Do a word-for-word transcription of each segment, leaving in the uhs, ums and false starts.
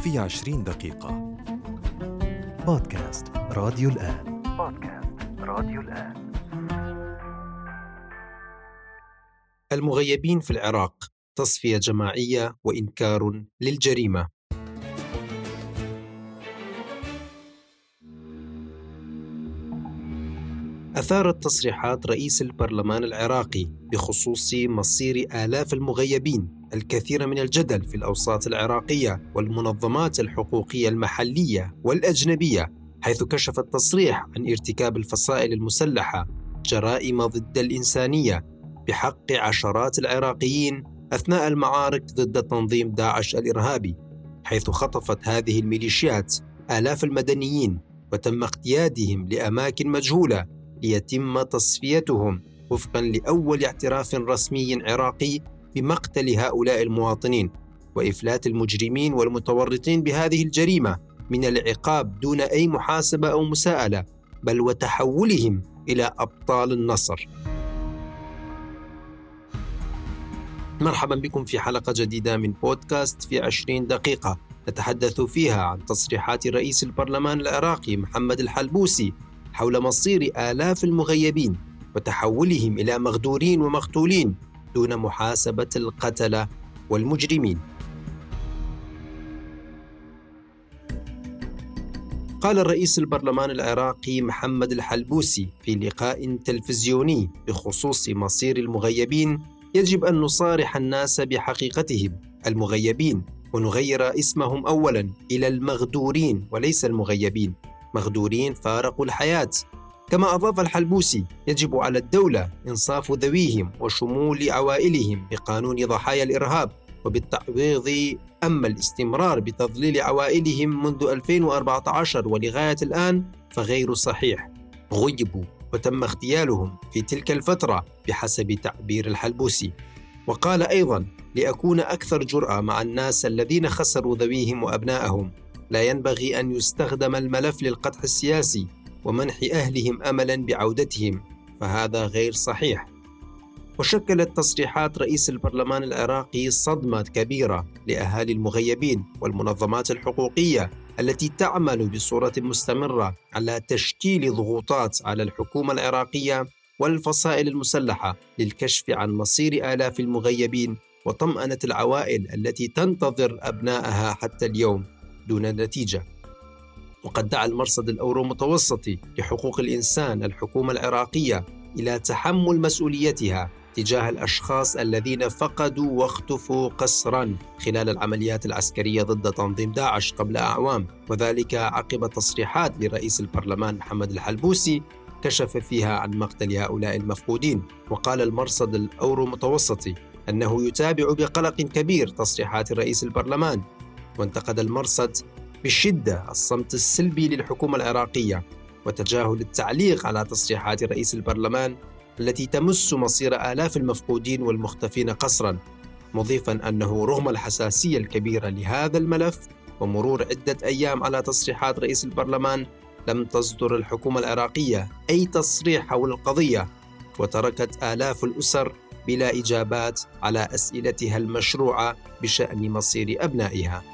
في عشرين دقيقة. بودكاست راديو الآن. بودكاست راديو الآن. المغيبين في العراق، تصفية جماعية وإنكار للجريمة. أثارت تصريحات رئيس البرلمان العراقي بخصوص مصير آلاف المغيبين الكثير من الجدل في الأوساط العراقية والمنظمات الحقوقية المحلية والأجنبية، حيث كشف التصريح عن ارتكاب الفصائل المسلحة جرائم ضد الإنسانية بحق عشرات العراقيين أثناء المعارك ضد تنظيم داعش الإرهابي، حيث خطفت هذه الميليشيات آلاف المدنيين وتم اقتيادهم لأماكن مجهولة ليتم تصفيتهم وفقاً لأول اعتراف رسمي عراقي بمقتل هؤلاء المواطنين وإفلات المجرمين والمتورطين بهذه الجريمة من العقاب دون أي محاسبة أو مساءلة، بل وتحولهم إلى أبطال النصر. مرحبا بكم في حلقة جديدة من بودكاست في عشرين دقيقة، نتحدث فيها عن تصريحات رئيس البرلمان العراقي محمد الحلبوسي حول مصير آلاف المغيبين وتحولهم إلى مغدورين ومقتولين دون محاسبة القتلة والمجرمين. قال الرئيس البرلمان العراقي محمد الحلبوسي في لقاء تلفزيوني بخصوص مصير المغيبين: يجب أن نصارح الناس بحقيقتهم المغيبين ونغير اسمهم أولاً إلى المغدورين وليس المغيبين، مغدورين فارقوا الحياة. كما أضاف الحلبوسي: يجب على الدولة إنصاف ذويهم وشمول عوائلهم بقانون ضحايا الإرهاب وبالتعويض، أما الاستمرار بتضليل عوائلهم منذ ألفين وأربعة عشر ولغاية الآن فغير صحيح. غيبوا وتم اغتيالهم في تلك الفترة بحسب تعبير الحلبوسي. وقال أيضاً: لأكون أكثر جرأة مع الناس الذين خسروا ذويهم وأبنائهم، لا ينبغي أن يستخدم الملف للقدح السياسي ومنح أهلهم أملاً بعودتهم، فهذا غير صحيح. وشكلت تصريحات رئيس البرلمان العراقي صدمة كبيرة لأهالي المغيبين والمنظمات الحقوقية التي تعمل بصورة مستمرة على تشكيل ضغوطات على الحكومة العراقية والفصائل المسلحة للكشف عن مصير آلاف المغيبين وطمأنة العوائل التي تنتظر أبنائها حتى اليوم دون نتيجة. وقد دعا المرصد الأورو متوسطي لحقوق الإنسان الحكومة العراقية إلى تحمل مسؤوليتها تجاه الأشخاص الذين فقدوا واختفوا قسراً خلال العمليات العسكرية ضد تنظيم داعش قبل أعوام، وذلك عقب تصريحات لرئيس البرلمان محمد الحلبوسي كشف فيها عن مقتل هؤلاء المفقودين. وقال المرصد الأورو متوسطي أنه يتابع بقلق كبير تصريحات رئيس البرلمان، وانتقد المرصد بشدة الصمت السلبي للحكومة العراقية وتجاهل التعليق على تصريحات رئيس البرلمان التي تمس مصير آلاف المفقودين والمختفين قسراً، مضيفاً أنه رغم الحساسية الكبيرة لهذا الملف ومرور عدة أيام على تصريحات رئيس البرلمان، لم تصدر الحكومة العراقية أي تصريح حول القضية، وتركت آلاف الأسر بلا إجابات على أسئلتها المشروعة بشأن مصير أبنائها.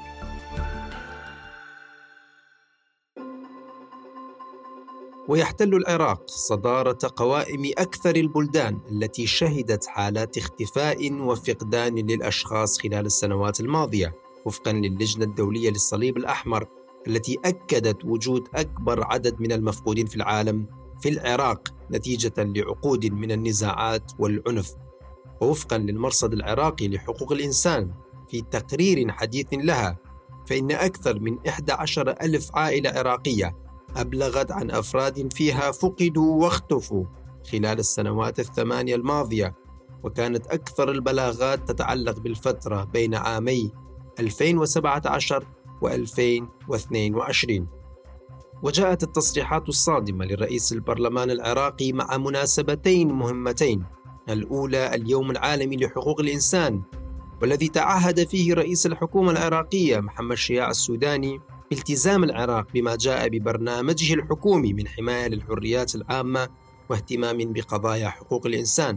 ويحتل العراق صدارة قوائم أكثر البلدان التي شهدت حالات اختفاء وفقدان للأشخاص خلال السنوات الماضية، وفقاً للجنة الدولية للصليب الأحمر التي أكدت وجود أكبر عدد من المفقودين في العالم في العراق نتيجة لعقود من النزاعات والعنف. ووفقاً للمرصد العراقي لحقوق الإنسان في تقرير حديث لها، فإن أكثر من إحدى عشرة ألف عائلة عراقية أبلغت عن أفراد فيها فقدوا واختفوا خلال السنوات الثمانية الماضية، وكانت أكثر البلاغات تتعلق بالفترة بين عامي ألفين وسبعة عشر وألفين واثنين وعشرين. وجاءت التصريحات الصادمة لرئيس البرلمان العراقي مع مناسبتين مهمتين: الأولى اليوم العالمي لحقوق الإنسان، والذي تعهد فيه رئيس الحكومة العراقية محمد شياع السوداني بالتزام العراق بما جاء ببرنامجه الحكومي من حماية للحريات العامة واهتمام بقضايا حقوق الإنسان،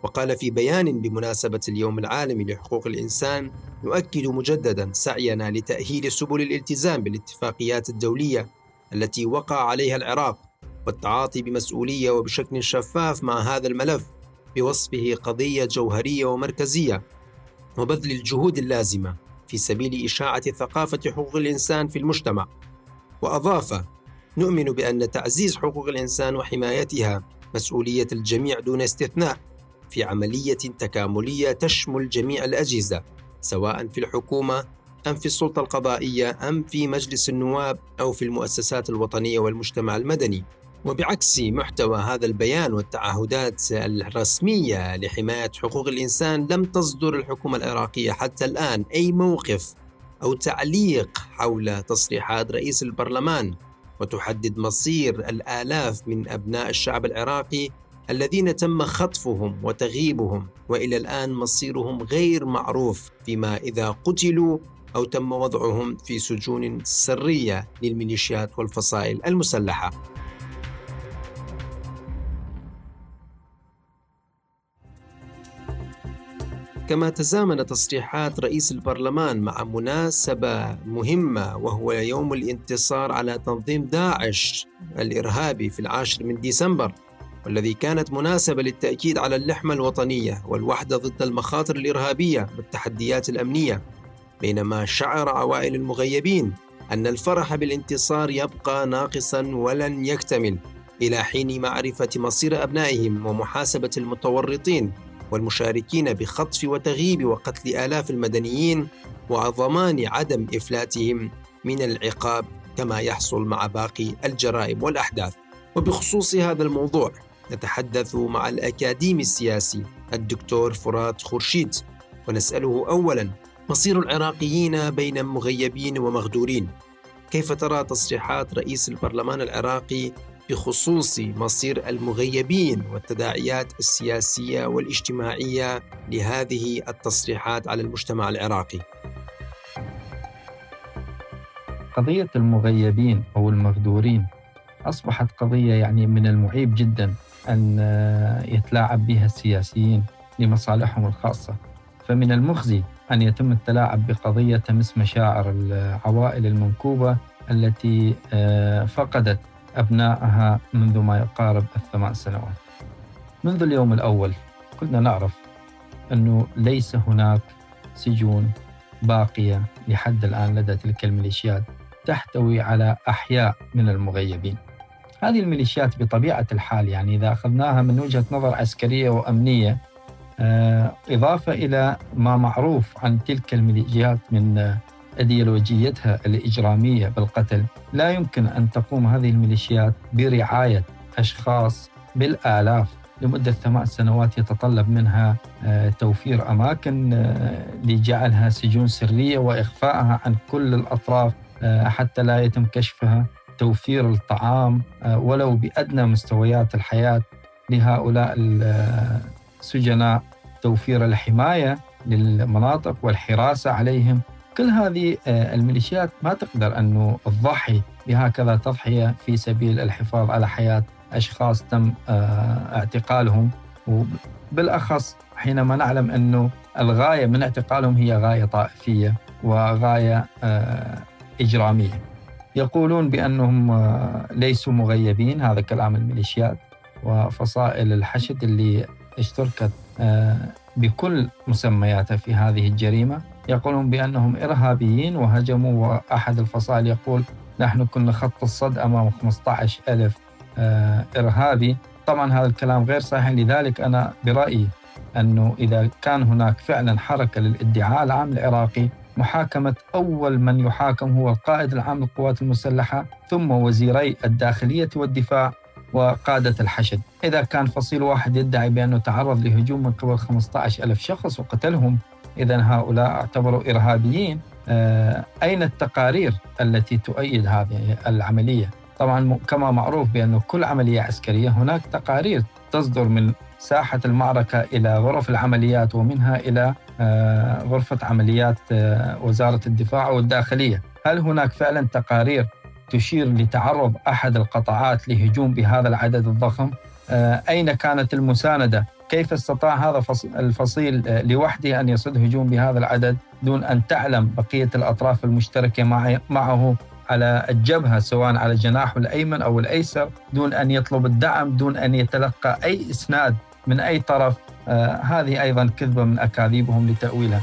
وقال في بيان بمناسبة اليوم العالمي لحقوق الإنسان: نؤكد مجددا سعينا لتأهيل سبل الالتزام بالاتفاقيات الدولية التي وقع عليها العراق، والتعاطي بمسؤولية وبشكل شفاف مع هذا الملف بوصفه قضية جوهرية ومركزية، وبذل الجهود اللازمة في سبيل إشاعة ثقافة حقوق الإنسان في المجتمع. وأضاف: نؤمن بأن تعزيز حقوق الإنسان وحمايتها مسؤولية الجميع دون استثناء، في عملية تكاملية تشمل جميع الأجهزة، سواء في الحكومة أم في السلطة القضائية أم في مجلس النواب أو في المؤسسات الوطنية والمجتمع المدني. وبعكس محتوى هذا البيان والتعهدات الرسمية لحماية حقوق الإنسان، لم تصدر الحكومة العراقية حتى الآن أي موقف أو تعليق حول تصريحات رئيس البرلمان، وتحدد مصير الآلاف من أبناء الشعب العراقي الذين تم خطفهم وتغييبهم، وإلى الآن مصيرهم غير معروف، فيما إذا قتلوا أو تم وضعهم في سجون سرية للميليشيات والفصائل المسلحة. كما تزامن تصريحات رئيس البرلمان مع مناسبة مهمة، وهو يوم الانتصار على تنظيم داعش الإرهابي في العاشر من ديسمبر، والذي كانت مناسبة للتأكيد على اللحمة الوطنية والوحدة ضد المخاطر الإرهابية والتحديات الأمنية. بينما شعر عوائل المغيبين أن الفرح بالانتصار يبقى ناقصا ولن يكتمل إلى حين معرفة مصير أبنائهم ومحاسبة المتورطين والمشاركين بخطف وتغييب وقتل آلاف المدنيين، وضمان عدم إفلاتهم من العقاب كما يحصل مع باقي الجرائم والأحداث. وبخصوص هذا الموضوع نتحدث مع الأكاديمي السياسي الدكتور فرات خورشيد، ونسأله أولاً: مصير العراقيين بين مغيبين ومغدورين، كيف ترى تصريحات رئيس البرلمان العراقي بخصوص مصير المغيبين والتداعيات السياسية والاجتماعية لهذه التصريحات على المجتمع العراقي؟ قضية المغيبين أو المغدورين أصبحت قضية يعني من المعيب جدا أن يتلاعب بها السياسيين لمصالحهم الخاصة. فمن المخزي أن يتم التلاعب بقضية تمس مشاعر العوائل المنكوبة التي فقدت أبنائها منذ ما يقارب الثمان سنوات. منذ اليوم الأول كنا نعرف أنه ليس هناك سجون باقية لحد الآن لدى تلك الميليشيات تحتوي على أحياء من المغيبين. هذه الميليشيات بطبيعة الحال يعني إذا أخذناها من وجهة نظر عسكرية وأمنية، إضافة إلى ما معروف عن تلك الميليشيات من أيديولوجيتها الإجرامية بالقتل، لا يمكن أن تقوم هذه الميليشيات برعاية أشخاص بالآلاف لمدة ثمان سنوات يتطلب منها توفير أماكن لجعلها سجون سرية وإخفائها عن كل الأطراف حتى لا يتم كشفها، توفير الطعام ولو بأدنى مستويات الحياة لهؤلاء السجناء، توفير الحماية للمناطق والحراسة عليهم. كل هذه الميليشيات ما تقدر أنه تضحي بهكذا تضحية في سبيل الحفاظ على حياة أشخاص تم اعتقالهم، وبالأخص حينما نعلم أنه الغاية من اعتقالهم هي غاية طائفية وغاية إجرامية. يقولون بأنهم ليسوا مغيبين، هذا كلام الميليشيات وفصائل الحشد اللي اشتركت بكل مسمياتها في هذه الجريمة. يقولون بأنهم إرهابيين وهجموا، وأحد الفصائل يقول نحن كنا خط الصد أمام خمسة عشر ألف إرهابي. طبعا هذا الكلام غير صحيح، لذلك أنا برأيي أنه إذا كان هناك فعلا حركة للادعاء العام العراقي، محاكمة أول من يحاكم هو القائد العام للقوات المسلحة، ثم وزيري الداخلية والدفاع وقادة الحشد. إذا كان فصيل واحد يدعي بأنه تعرض لهجوم من قبل خمسة عشر ألف شخص وقتلهم، إذن هؤلاء اعتبروا إرهابيين. أين التقارير التي تؤيد هذه العملية؟ طبعا كما معروف بأنه كل عملية عسكرية هناك تقارير تصدر من ساحة المعركة إلى غرف العمليات، ومنها إلى غرفة عمليات وزارة الدفاع والداخلية. هل هناك فعلا تقارير تشير لتعرض أحد القطاعات لهجوم بهذا العدد الضخم؟ أين كانت المساندة كيف استطاع هذا الفصيل لوحده أن يصد هجوم بهذا العدد دون أن تعلم بقية الأطراف المشتركة معه على الجبهة، سواء على جناحه الأيمن أو الأيسر، دون أن يطلب الدعم، دون أن يتلقى أي إسناد من أي طرف. آه هذه أيضا كذبة من أكاذيبهم لتأويلها.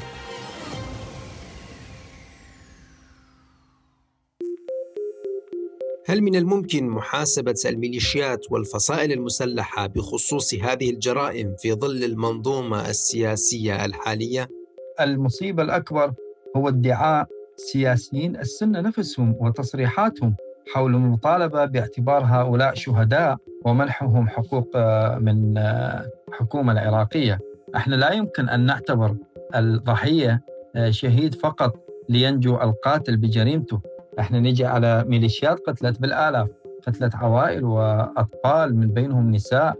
هل من الممكن محاسبة الميليشيات والفصائل المسلحة بخصوص هذه الجرائم في ظل المنظومة السياسية الحالية؟ المصيبة الأكبر هو ادعاء سياسيين السنة نفسهم وتصريحاتهم حول المطالبة باعتبار هؤلاء شهداء ومنحهم حقوق من الحكومة العراقية. احنا لا يمكن أن نعتبر الضحية شهيد فقط لينجو القاتل بجريمته. احنا نجي على ميليشيات قتلت بالآلاف، قتلت عوائل وأطفال، من بينهم نساء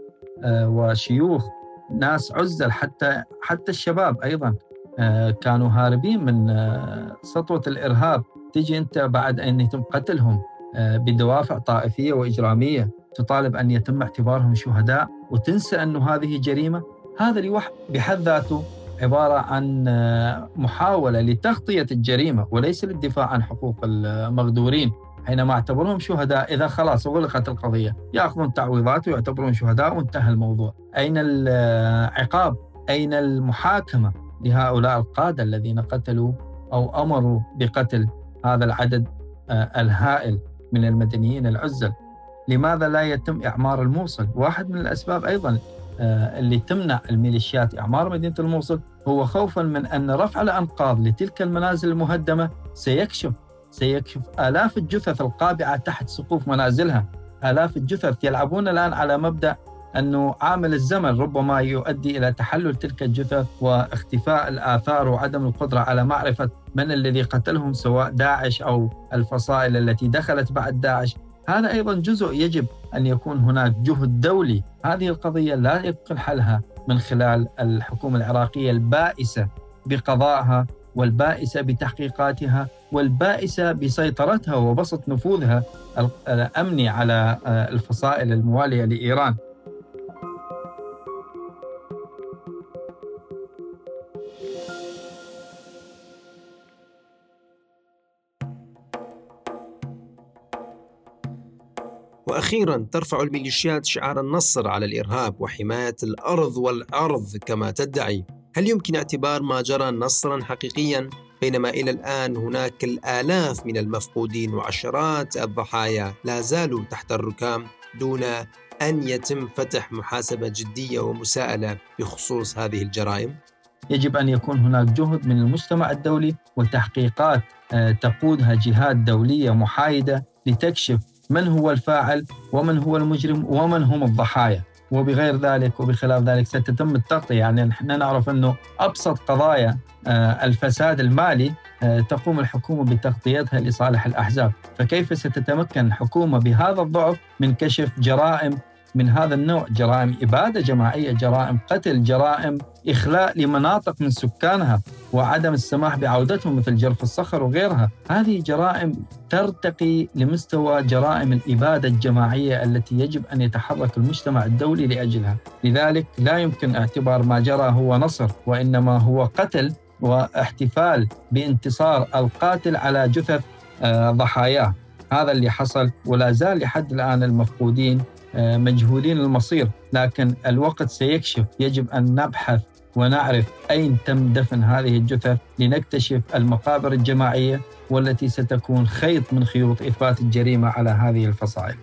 وشيوخ، ناس عزل، حتى حتى الشباب أيضا كانوا هاربين من سطوة الإرهاب. تيجي أنت بعد أن يتم قتلهم بدوافع طائفية وإجرامية تطالب أن يتم اعتبارهم شهداء وتنسى أنه هذه جريمة. هذا لوحده بحد ذاته عبارة عن محاولة لتغطية الجريمة وليس للدفاع عن حقوق المغدورين. حينما اعتبرهم شهداء، إذا خلاص غلقت القضية يأخذون تعويضات ويعتبرون شهداء وانتهى الموضوع. أين العقاب؟ أين المحاكمة لهؤلاء القادة الذين قتلوا أو أمروا بقتل هذا العدد الهائل من المدنيين العزل؟ لماذا لا يتم إعمار الموصل؟ واحد من الأسباب أيضا اللي تمنع الميليشيات إعمار مدينة الموصل هو خوفا من أن رفع الأنقاض لتلك المنازل المهدمة سيكشف سيكشف آلاف الجثث القابعة تحت سقوف منازلها. آلاف الجثث يلعبون الآن على مبدأ أنه عامل الزمن ربما يؤدي إلى تحلل تلك الجثث واختفاء الآثار وعدم القدرة على معرفة من الذي قتلهم، سواء داعش أو الفصائل التي دخلت بعد داعش. هذا أيضا جزء يجب أن يكون هناك جهد دولي. هذه القضية لا يمكن حلها من خلال الحكومة العراقية البائسة بقضائها والبائسة بتحقيقاتها والبائسة بسيطرتها وبسط نفوذها الأمني على الفصائل الموالية لإيران. وأخيراً، ترفع الميليشيات شعار النصر على الإرهاب وحماية الأرض والأرض كما تدعي. هل يمكن اعتبار ما جرى نصراً حقيقياً بينما إلى الآن هناك الآلاف من المفقودين وعشرات الضحايا لا زالوا تحت الركام دون أن يتم فتح محاسبة جدية ومساءلة بخصوص هذه الجرائم؟ يجب أن يكون هناك جهد من المجتمع الدولي وتحقيقات تقودها جهات دولية محايدة لتكشف من هو الفاعل ومن هو المجرم ومن هم الضحايا. وبغير ذلك وبخلاف ذلك ستتم التغطية. يعني نحن نعرف أنه أبسط قضايا الفساد المالي تقوم الحكومة بتغطيتها لصالح الأحزاب، فكيف ستتمكن الحكومة بهذا الضعف من كشف جرائم من هذا النوع؟ جرائم إبادة جماعية، جرائم قتل، جرائم إخلاء لمناطق من سكانها وعدم السماح بعودتهم مثل جرف الصخر وغيرها. هذه جرائم ترتقي لمستوى جرائم الإبادة الجماعية التي يجب أن يتحرك المجتمع الدولي لأجلها. لذلك لا يمكن اعتبار ما جرى هو نصر، وإنما هو قتل واحتفال بانتصار القاتل على جثث ضحاياه. هذا اللي حصل، ولا زال لحد الآن المفقودين مجهولين المصير، لكن الوقت سيكشف. يجب أن نبحث ونعرف أين تم دفن هذه الجثث لنكتشف المقابر الجماعية والتي ستكون خيط من خيوط إثبات الجريمة على هذه الفصائل.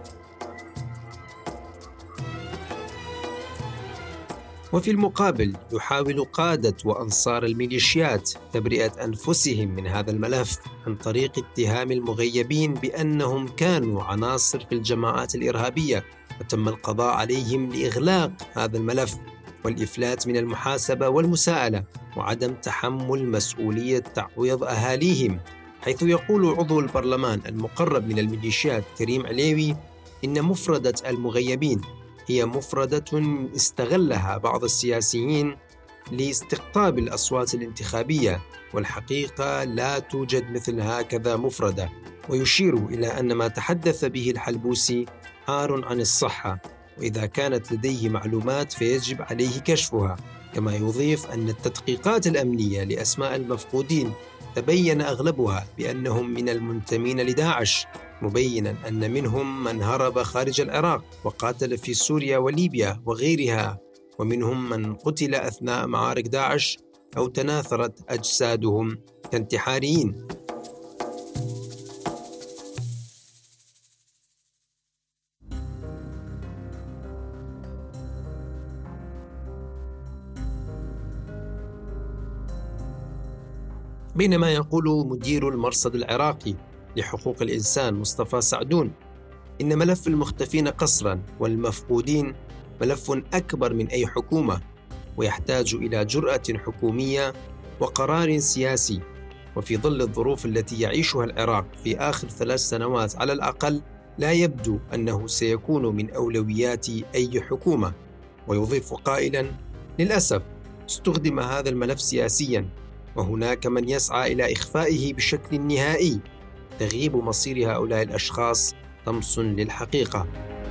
وفي المقابل يحاول قادة وأنصار الميليشيات تبرئة أنفسهم من هذا الملف عن طريق اتهام المغيبين بأنهم كانوا عناصر في الجماعات الإرهابية، وتم القضاء عليهم لإغلاق هذا الملف والإفلات من المحاسبة والمساءلة وعدم تحمل مسؤولية تعويض أهاليهم. حيث يقول عضو البرلمان المقرب من الميليشيات كريم عليوي إن مفردة المغيبين هي مفردة استغلها بعض السياسيين لاستقطاب الأصوات الانتخابية، والحقيقة لا توجد مثل هكذا مفردة. ويشير إلى أن ما تحدث به الحلبوسي عار عن الصحة، وإذا كانت لديه معلومات فيجب عليه كشفها. كما يضيف أن التدقيقات الأمنية لأسماء المفقودين تبين أغلبها بأنهم من المنتمين لداعش، مبيناً أن منهم من هرب خارج العراق وقاتل في سوريا وليبيا وغيرها، ومنهم من قتل أثناء معارك داعش أو تناثرت أجسادهم كانتحاريين. بينما يقول مدير المرصد العراقي لحقوق الإنسان مصطفى سعدون إن ملف المختفين قسراً والمفقودين ملف أكبر من أي حكومة، ويحتاج إلى جرأة حكومية وقرار سياسي. وفي ظل الظروف التي يعيشها العراق في آخر ثلاث سنوات على الأقل، لا يبدو أنه سيكون من أولويات أي حكومة. ويضيف قائلاً: للأسف استخدم هذا الملف سياسياً، وهناك من يسعى إلى إخفائه بشكل نهائي. تغييب مصير هؤلاء الأشخاص طمس للحقيقة.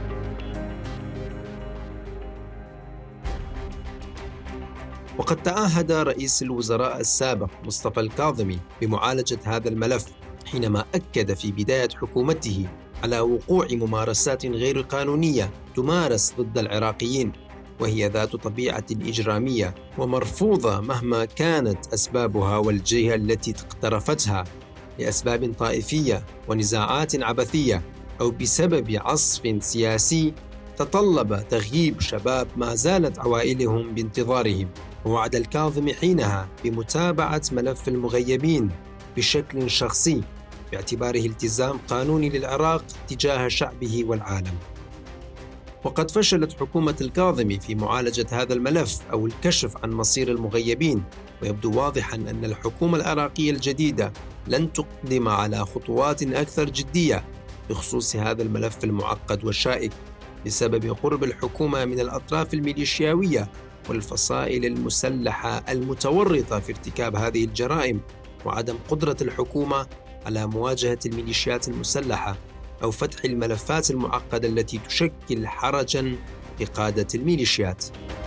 وقد تعهد رئيس الوزراء السابق مصطفى الكاظمي بمعالجة هذا الملف، حينما أكد في بداية حكومته على وقوع ممارسات غير قانونية تمارس ضد العراقيين، وهي ذات طبيعة إجرامية ومرفوضة مهما كانت أسبابها والجهة التي اقترفتها، لأسباب طائفية ونزاعات عبثية أو بسبب عصف سياسي تطلب تغييب شباب ما زالت عوائلهم بانتظارهم. ووعد الكاظمي حينها بمتابعة ملف المغيبين بشكل شخصي، باعتباره التزام قانوني للعراق تجاه شعبه والعالم. وقد فشلت حكومة الكاظمي في معالجة هذا الملف أو الكشف عن مصير المغيبين، ويبدو واضحاً أن الحكومة العراقية الجديدة لن تقدم على خطوات أكثر جدية بخصوص هذا الملف المعقد والشائك، بسبب قرب الحكومة من الأطراف الميليشياوية والفصائل المسلحة المتورطة في ارتكاب هذه الجرائم، وعدم قدرة الحكومة على مواجهة الميليشيات المسلحة أو فتح الملفات المعقدة التي تشكل حرجاً لقادة الميليشيات.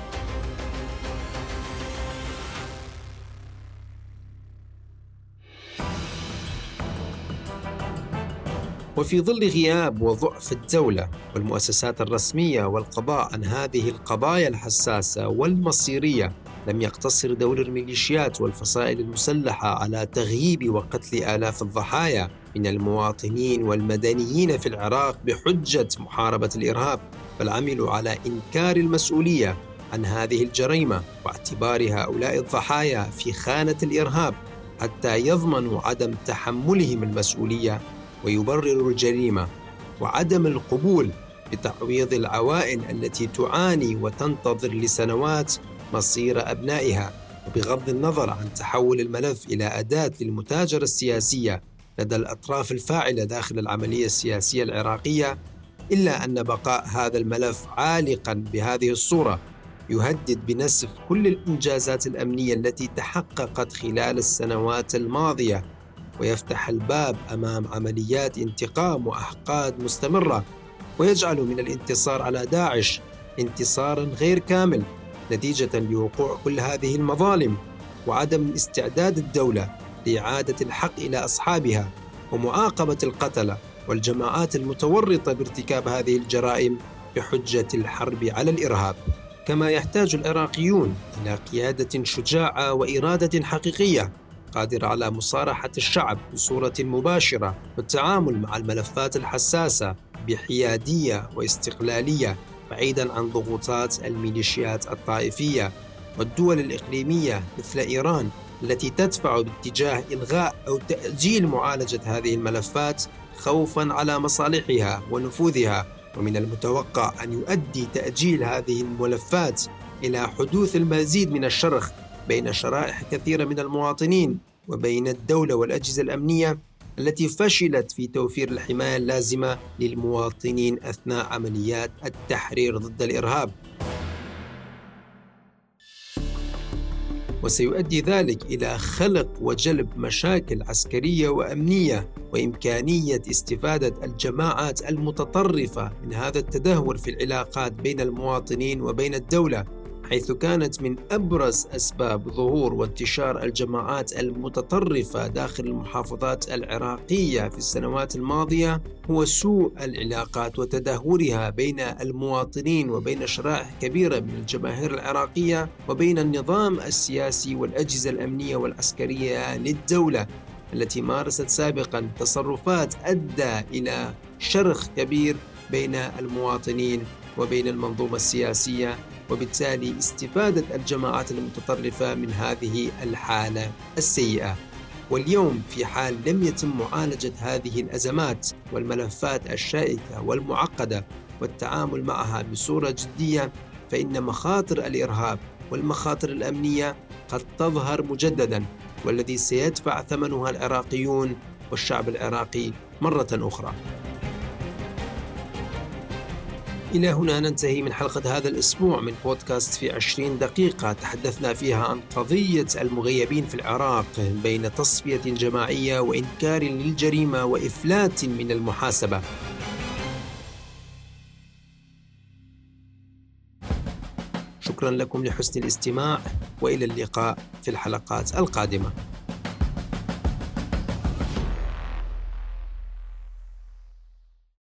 وفي ظل غياب وضعف الدولة والمؤسسات الرسمية والقضاء عن هذه القضايا الحساسة والمصيرية، لم يقتصر دور الميليشيات والفصائل المسلحة على تغييب وقتل آلاف الضحايا من المواطنين والمدنيين في العراق بحجة محاربة الإرهاب، بل عملوا على إنكار المسؤولية عن هذه الجريمة واعتبار هؤلاء الضحايا في خانة الإرهاب حتى يضمنوا عدم تحملهم المسؤولية ويبرروا الجريمة، وعدم القبول بتعويض العوائل التي تعاني وتنتظر لسنوات مصير أبنائها. وبغض النظر عن تحول الملف إلى أداة للمتاجرة السياسية لدى الأطراف الفاعلة داخل العملية السياسية العراقية، إلا أن بقاء هذا الملف عالقاً بهذه الصورة يهدد بنسف كل الإنجازات الأمنية التي تحققت خلال السنوات الماضية، ويفتح الباب أمام عمليات انتقام وأحقاد مستمرة، ويجعل من الانتصار على داعش انتصاراً غير كامل نتيجة لوقوع كل هذه المظالم وعدم استعداد الدولة لإعادة الحق إلى أصحابها ومعاقبة القتلة والجماعات المتورطة بارتكاب هذه الجرائم بحجة الحرب على الإرهاب. كما يحتاج العراقيون إلى قيادة شجاعة وإرادة حقيقية قادرة على مصارحة الشعب بصورة مباشرة، والتعامل مع الملفات الحساسة بحيادية واستقلالية بعيداً عن ضغوطات الميليشيات الطائفية والدول الإقليمية مثل إيران التي تدفع باتجاه إلغاء أو تأجيل معالجة هذه الملفات خوفاً على مصالحها ونفوذها. ومن المتوقع أن يؤدي تأجيل هذه الملفات إلى حدوث المزيد من الشرخ بين شرائح كثيرة من المواطنين وبين الدولة والأجهزة الأمنية التي فشلت في توفير الحماية اللازمة للمواطنين أثناء عمليات التحرير ضد الإرهاب. وسيؤدي ذلك إلى خلق وجلب مشاكل عسكرية وأمنية، وإمكانية استفادة الجماعات المتطرفة من هذا التدهور في العلاقات بين المواطنين وبين الدولة، حيث كانت من أبرز أسباب ظهور وانتشار الجماعات المتطرفة داخل المحافظات العراقية في السنوات الماضية هو سوء العلاقات وتدهورها بين المواطنين وبين شرائح كبيرة من الجماهير العراقية وبين النظام السياسي والأجهزة الأمنية والعسكرية للدولة، التي مارست سابقا تصرفات أدى إلى شرخ كبير بين المواطنين وبين المنظومة السياسية، وبالتالي استفادة الجماعات المتطرفة من هذه الحالة السيئة. واليوم في حال لم يتم معالجة هذه الأزمات والملفات الشائكة والمعقدة والتعامل معها بصورة جدية، فإن مخاطر الإرهاب والمخاطر الأمنية قد تظهر مجددا، والذي سيدفع ثمنها العراقيون والشعب العراقي مرة أخرى. إلى هنا ننتهي من حلقة هذا الأسبوع من بودكاست في عشرين دقيقة، تحدثنا فيها عن قضية المغيبين في العراق بين تصفية جماعية وإنكار للجريمة وإفلات من المحاسبة. شكرا لكم لحسن الاستماع، وإلى اللقاء في الحلقات القادمة.